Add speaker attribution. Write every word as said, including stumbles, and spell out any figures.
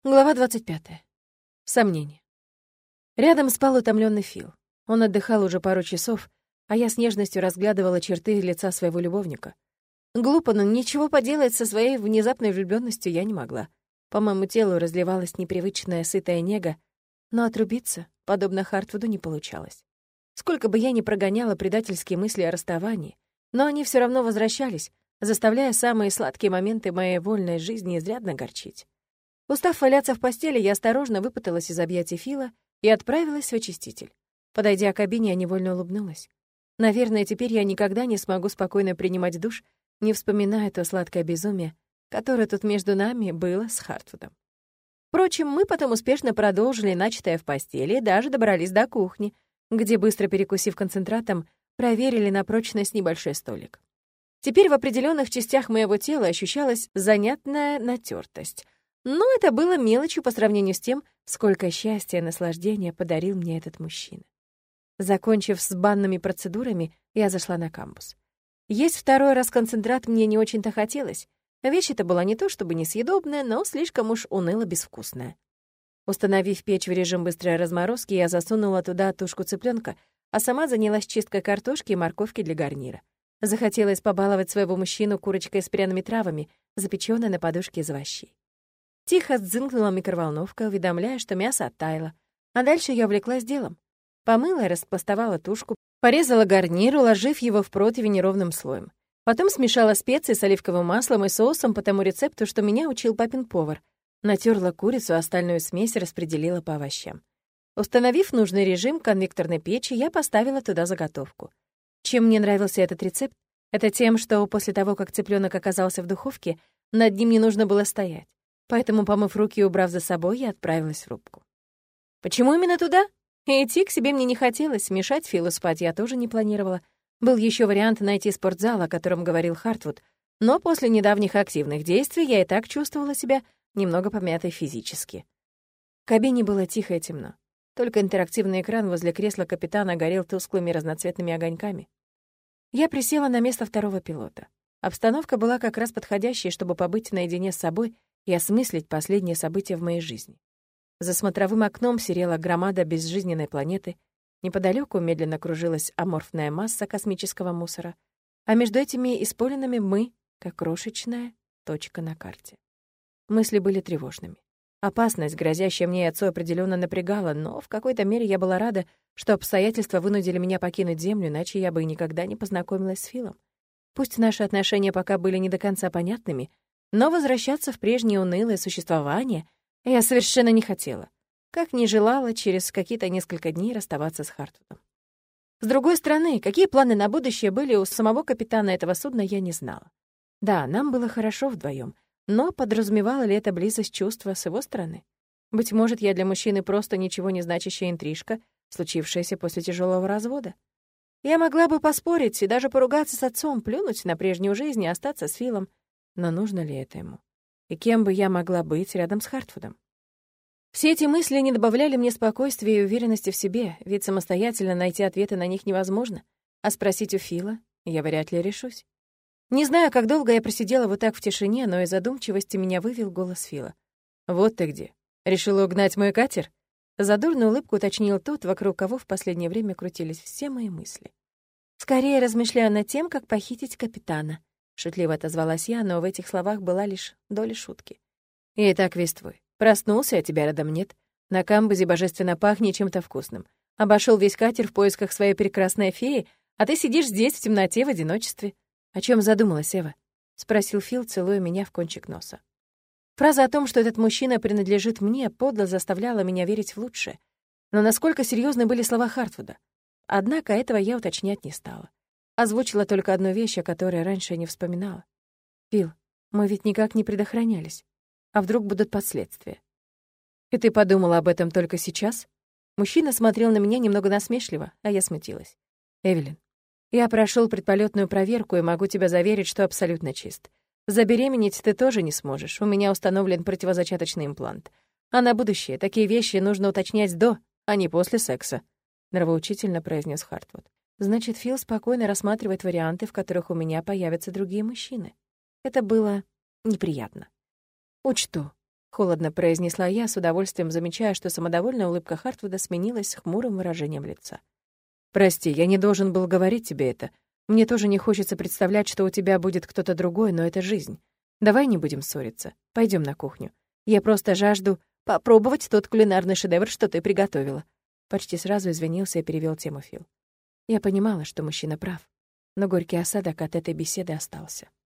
Speaker 1: Глава двадцать пятая. Сомнение. Рядом спал утомленный Фил. Он отдыхал уже пару часов, а я с нежностью разглядывала черты лица своего любовника. Глупо, но ничего поделать со своей внезапной влюбленностью я не могла. По моему телу разливалась непривычная сытая нега, но отрубиться, подобно Хартвуду, не получалось. Сколько бы я ни прогоняла предательские мысли о расставании, но они все равно возвращались, заставляя самые сладкие моменты моей вольной жизни изрядно горчить. Устав валяться в постели, я осторожно выпуталась из объятий Фила и отправилась в очиститель. Подойдя к кабине, я невольно улыбнулась. Наверное, теперь я никогда не смогу спокойно принимать душ, не вспоминая то сладкое безумие, которое тут между нами было с Хартвудом. Впрочем, мы потом успешно продолжили начатое в постели и даже добрались до кухни, где, быстро перекусив концентратом, проверили на прочность небольшой столик. Теперь в определенных частях моего тела ощущалась занятная натертость. Но это было мелочью по сравнению с тем, сколько счастья и наслаждения подарил мне этот мужчина. Закончив с банными процедурами, я зашла на камбус. Есть второй раз концентрат мне не очень-то хотелось. Вещь эта была не то чтобы несъедобная, но слишком уж уныло безвкусная. Установив печь в режим быстрой разморозки, я засунула туда тушку цыпленка, а сама занялась чисткой картошки и морковки для гарнира. Захотелось побаловать своего мужчину курочкой с пряными травами, запечённой на подушке из овощей. Тихо дзынкнула микроволновка, уведомляя, что мясо оттаяло. А дальше я увлеклась делом. Помыла и распластовала тушку, порезала гарнир, уложив его в противень неровным слоем. Потом смешала специи с оливковым маслом и соусом по тому рецепту, что меня учил папин повар. Натерла курицу, а остальную смесь распределила по овощам. Установив нужный режим конвекторной печи, я поставила туда заготовку. Чем мне нравился этот рецепт? Это тем, что после того, как цыплёнок оказался в духовке, над ним не нужно было стоять. Поэтому, помыв руки и убрав за собой, я отправилась в рубку. Почему именно туда? И идти к себе мне не хотелось, мешать Филу спать я тоже не планировала. Был еще вариант найти спортзал, о котором говорил Хартвуд, но после недавних активных действий я и так чувствовала себя немного помятой физически. В кабине было тихо и темно. Только интерактивный экран возле кресла капитана горел тусклыми разноцветными огоньками. Я присела на место второго пилота. Обстановка была как раз подходящей, чтобы побыть наедине с собой и осмыслить последние события в моей жизни. За смотровым окном серела громада безжизненной планеты, неподалеку медленно кружилась аморфная масса космического мусора, а между этими исполинами мы, как крошечная точка на карте. Мысли были тревожными. Опасность, грозящая мне и отцу, определенно напрягала, но в какой-то мере я была рада, что обстоятельства вынудили меня покинуть Землю, иначе я бы и никогда не познакомилась с Филом. Пусть наши отношения пока были не до конца понятными, но возвращаться в прежнее унылое существование я совершенно не хотела, как не желала через какие-то несколько дней расставаться с Хартвудом. С другой стороны, какие планы на будущее были у самого капитана этого судна, я не знала. Да, нам было хорошо вдвоем, но подразумевала ли это близость чувства с его стороны? Быть может, я для мужчины просто ничего не значащая интрижка, случившаяся после тяжелого развода? Я могла бы поспорить и даже поругаться с отцом, плюнуть на прежнюю жизнь и остаться с Филом. Но нужно ли это ему? И кем бы я могла быть рядом с Хартвудом? Все эти мысли не добавляли мне спокойствия и уверенности в себе, ведь самостоятельно найти ответы на них невозможно, а спросить у Фила я вряд ли решусь. Не знаю, как долго я просидела вот так в тишине, но из задумчивости меня вывел голос Фила. «Вот ты где. Решила угнать мой катер?» Задорную улыбку уточнил тот, вокруг кого в последнее время крутились все мои мысли. «Скорее размышляю над тем, как похитить капитана», — шутливо отозвалась я, но в этих словах была лишь доля шутки. «И так весь твой. Проснулся, а тебя рядом нет. На камбузе божественно пахнет чем-то вкусным. Обошел весь катер в поисках своей прекрасной феи, а ты сидишь здесь в темноте, в одиночестве. О чем задумалась, Эва?» — спросил Фил, целуя меня в кончик носа. Фраза о том, что этот мужчина принадлежит мне, подло заставляла меня верить в лучшее. Но насколько серьезны были слова Хартвуда? Однако этого я уточнять не стала. Озвучила только одну вещь, о которой раньше я не вспоминала. «Фил, мы ведь никак не предохранялись. А вдруг будут последствия?» «И ты подумала об этом только сейчас?» Мужчина смотрел на меня немного насмешливо, а я смутилась. «Эвелин, я прошел предполетную проверку и могу тебя заверить, что абсолютно чист. Забеременеть ты тоже не сможешь, у меня установлен противозачаточный имплант. А на будущее такие вещи нужно уточнять до, а не после секса», — нравоучительно произнес Хартвуд. «Значит, Фил спокойно рассматривает варианты, в которых у меня появятся другие мужчины. Это было неприятно». «Учту», Холодно произнесла я, с удовольствием замечая, что самодовольная улыбка Хартвуда сменилась хмурым выражением лица. «Прости, я не должен был говорить тебе это. Мне тоже не хочется представлять, что у тебя будет кто-то другой, но это жизнь. Давай не будем ссориться. Пойдем на кухню. Я просто жажду попробовать тот кулинарный шедевр, что ты приготовила». Почти сразу извинился и перевел тему Фил. Я понимала, что мужчина прав, но горький осадок от этой беседы остался.